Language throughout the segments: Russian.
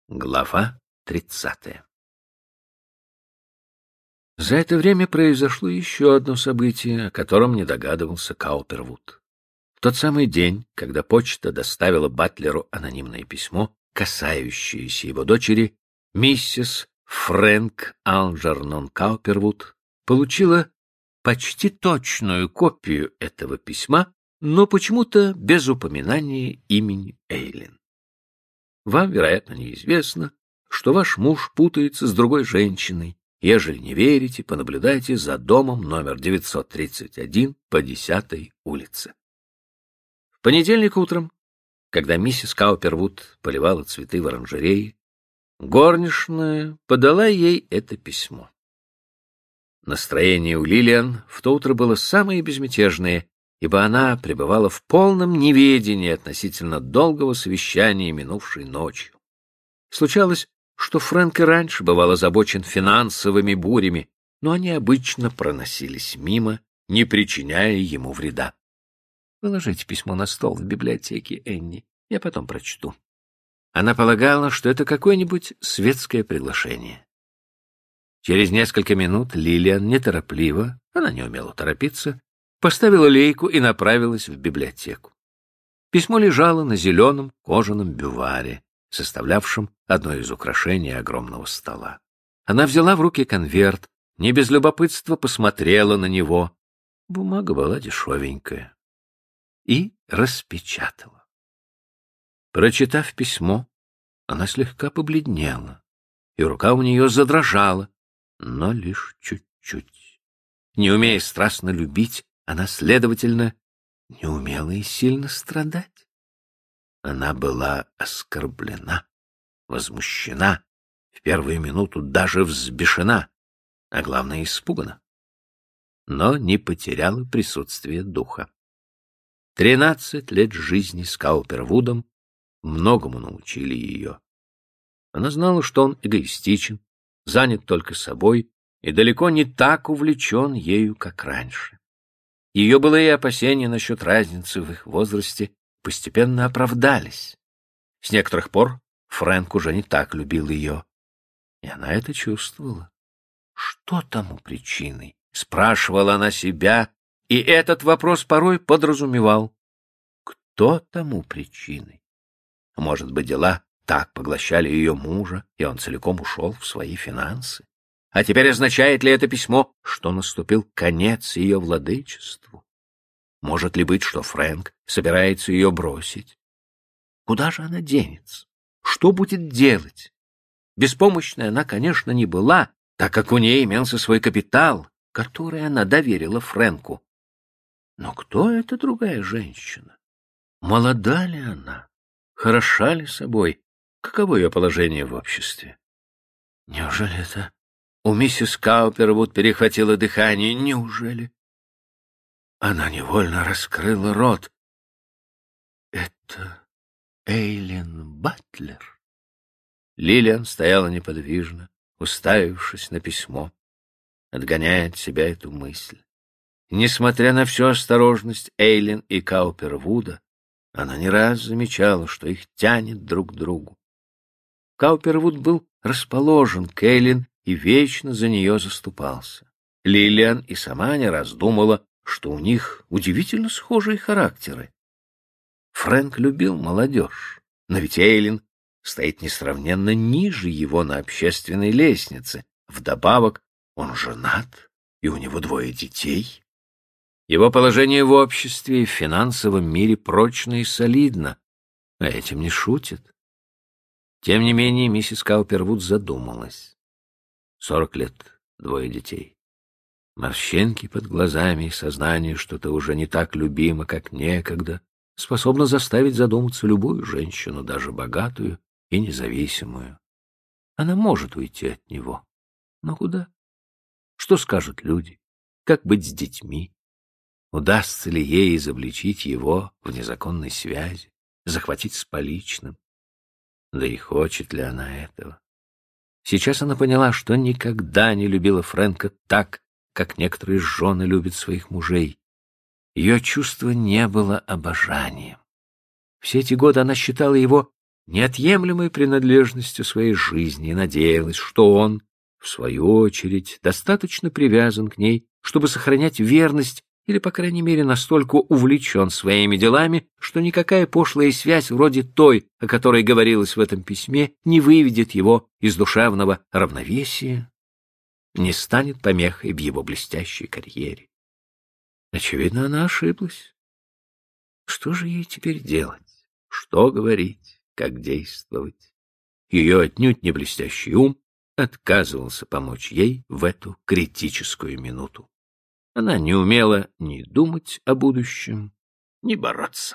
Глава 30. За это время произошло еще одно событие, о котором не догадывался Каупервуд. В тот самый день, когда почта доставила батлеру анонимное письмо, касающееся его дочери, миссис Фрэнк Алджернон Каупервуд получила почти точную копию этого письма, но почему-то без упоминания имени Эйлин. Вам, вероятно, неизвестно, что ваш муж путается с другой женщиной. Ежели не верите, понаблюдайте за домом номер 931 по 10-й улице. В понедельник утром, когда миссис Каупервуд поливала цветы в оранжерее, горничная подала ей это письмо. Настроение у Лилиан в то утро было самое безмятежное, ибо она пребывала в полном неведении относительно долгого совещания минувшей ночью. Случалось, что Фрэнк и раньше бывал озабочен финансовыми бурями, но они обычно проносились мимо, не причиняя ему вреда. «Положите письмо на стол в библиотеке, Энни, я потом прочту». Она полагала, что это какое-нибудь светское приглашение. Через несколько минут Лилиан неторопливо, она не умела торопиться, поставила лейку и направилась в библиотеку. Письмо лежало на зеленом кожаном бюваре, составлявшем одно из украшений огромного стола. Она взяла в руки конверт, не без любопытства посмотрела на него. Бумага была дешевенькая. И распечатала. Прочитав письмо, она слегка побледнела, и рука у нее задрожала, но лишь чуть-чуть. Не умея страстно любить, она, следовательно, не умела и сильно страдать. Она была оскорблена, возмущена, в первую минуту даже взбешена, а главное, испугана. Но не потеряла присутствие духа. 13 лет жизни с Каупервудом многому научили ее. Она знала, что он эгоистичен, занят только собой и далеко не так увлечен ею, как раньше. Ее былые опасения насчет разницы в их возрасте постепенно оправдались. С некоторых пор Фрэнк уже не так любил ее, и она это чувствовала. Что тому причиной? Спрашивала она себя, и этот вопрос порой подразумевал. Кто тому причиной? Может быть, дела так поглощали ее мужа, и он целиком ушел в свои финансы? А теперь означает ли это письмо, что наступил конец ее владычеству? Может ли быть, что Фрэнк собирается ее бросить? Куда же она денется? Что будет делать? Беспомощной она, конечно, не была, так как у ней имелся свой капитал, который она доверила Фрэнку. Но кто эта другая женщина? Молода ли она? Хороша ли собой? Каково ее положение в обществе? Неужели это у миссис Каупервуд перехватило дыхание? Неужели? Она невольно раскрыла рот. Это Эйлин Батлер? Лилиан стояла неподвижно, уставившись на письмо, отгоняя от себя эту мысль. Несмотря на всю осторожность Эйлин и Каупервуда, она не раз замечала, что их тянет друг к другу. Каупервуд был расположен к Эйлин и вечно за нее заступался. Лилиан и сама не раз думала, что у них удивительно схожие характеры. Фрэнк любил молодежь, но ведь Эйлин стоит несравненно ниже его на общественной лестнице. Вдобавок он женат, и у него 2 детей. Его положение в обществе и в финансовом мире прочно и солидно, а этим не шутит. Тем не менее, миссис Каупервуд задумалась. 40 лет, 2 детей. Морщинки под глазами и сознание, что ты уже не так любима, как некогда, способно заставить задуматься любую женщину, даже богатую и независимую. Она может уйти от него. Но куда? Что скажут люди? Как быть с детьми? Удастся ли ей изобличить его в незаконной связи, захватить с поличным? Да и хочет ли она этого? Сейчас она поняла, что никогда не любила Фрэнка так, как некоторые жены любят своих мужей. Ее чувство не было обожанием. Все эти годы она считала его неотъемлемой принадлежностью своей жизни и надеялась, что он, в свою очередь, достаточно привязан к ней, чтобы сохранять верность или, по крайней мере, настолько увлечен своими делами, что никакая пошлая связь вроде той, о которой говорилось в этом письме, не выведет его из душевного равновесия, не станет помехой в его блестящей карьере. Очевидно, она ошиблась. Что же ей теперь делать? Что говорить? Как действовать? Ее отнюдь не блестящий ум отказывался помочь ей в эту критическую минуту. Она не умела ни думать о будущем, ни бороться.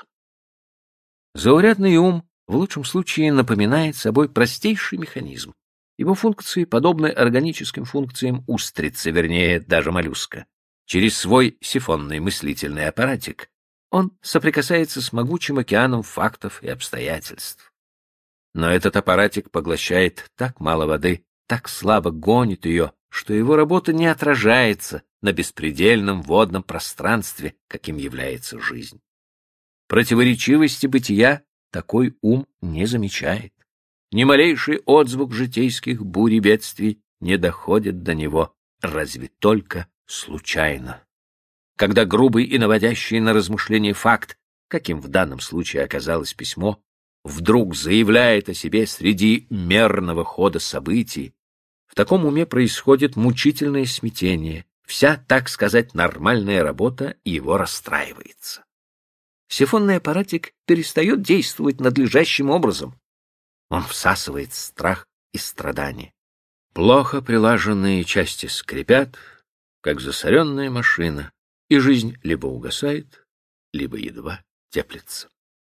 Заурядный ум в лучшем случае напоминает собой простейший механизм. Его функции подобны органическим функциям устрицы, вернее, даже моллюска. Через свой сифонный мыслительный аппаратик он соприкасается с могучим океаном фактов и обстоятельств. Но этот аппаратик поглощает так мало воды, так слабо гонит ее, что его работа не отражается на беспредельном водном пространстве, каким является жизнь. Противоречивости бытия такой ум не замечает. Ни малейший отзвук житейских бурь и бедствий не доходит до него, разве только случайно. Когда грубый и наводящий на размышление факт, каким в данном случае оказалось письмо, вдруг заявляет о себе среди мерного хода событий, в таком уме происходит мучительное смятение, вся, так сказать, нормальная работа его расстраивается. Сифонный аппаратик перестает действовать надлежащим образом. Он всасывает страх и страдание. Плохо прилаженные части скрипят, как засоренная машина, и жизнь либо угасает, либо едва теплится.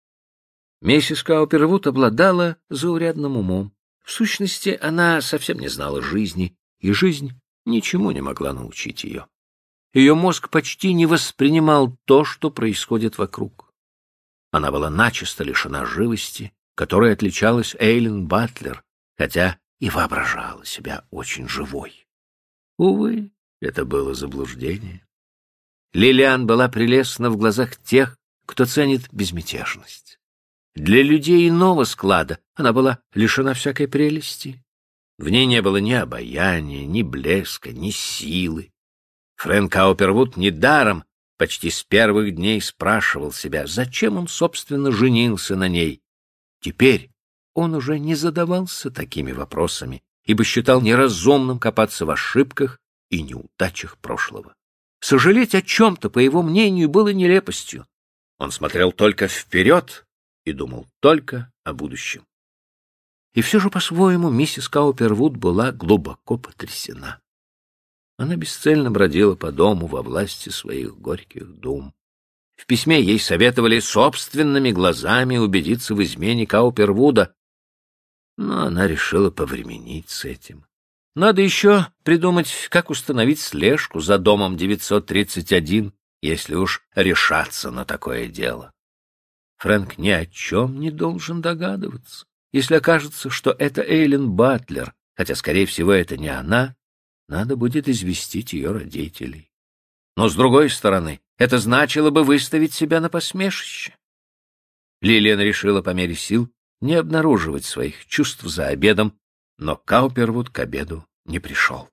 Миссис Каупервуд обладала заурядным умом. В сущности, она совсем не знала жизни, и жизнь ничему не могла научить ее. Ее мозг почти не воспринимал то, что происходит вокруг. Она была начисто лишена живости, которой отличалась Эйлин Батлер, хотя и воображала себя очень живой. Увы, это было заблуждение. Лилиан была прелестна в глазах тех, кто ценит безмятежность. Для людей иного склада она была лишена всякой прелести. В ней не было ни обаяния, ни блеска, ни силы. Фрэнк Каупервуд недаром почти с первых дней спрашивал себя, зачем он, собственно, женился на ней. Теперь он уже не задавался такими вопросами, ибо считал неразумным копаться в ошибках и неудачах прошлого. Сожалеть о чем-то, по его мнению, было нелепостью. Он смотрел только вперед и думал только о будущем. И все же, по-своему, миссис Каупервуд была глубоко потрясена. Она бесцельно бродила по дому во власти своих горьких дум. В письме ей советовали собственными глазами убедиться в измене Каупервуда, но она решила повременить с этим. Надо еще придумать, как установить слежку за домом 931, если уж решаться на такое дело. Фрэнк ни о чем не должен догадываться. Если окажется, что это Эйлин Батлер, хотя, скорее всего, это не она, надо будет известить ее родителей. Но, с другой стороны, это значило бы выставить себя на посмешище. Лилиан решила по мере сил не обнаруживать своих чувств за обедом, но Каупервуд к обеду не пришел.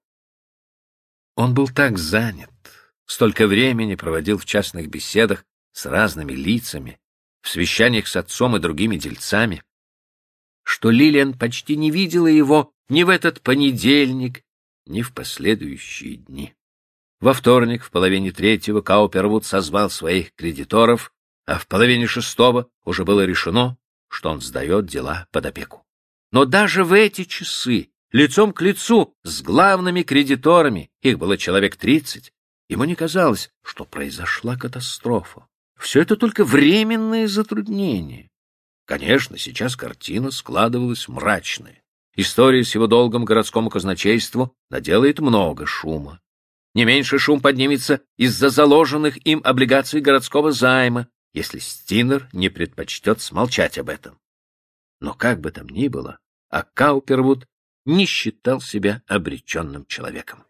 Он был так занят, столько времени проводил в частных беседах с разными лицами, в совещаниях с отцом и другими дельцами, что Лилиан почти не видела его ни в этот понедельник, ни в последующие дни. Во вторник в половине третьего Каупервуд созвал своих кредиторов, а в половине шестого уже было решено, что он сдает дела под опеку. Но даже в эти часы, лицом к лицу с главными кредиторами, их было человек 30, ему не казалось, что произошла катастрофа. Все это только временные затруднения. Конечно, сейчас картина складывалась мрачная. История с его долгом городскому казначейству наделает много шума. Не меньше шум поднимется из-за заложенных им облигаций городского займа, если Стинер не предпочтет смолчать об этом. Но как бы там ни было, а Каупервуд не считал себя обреченным человеком.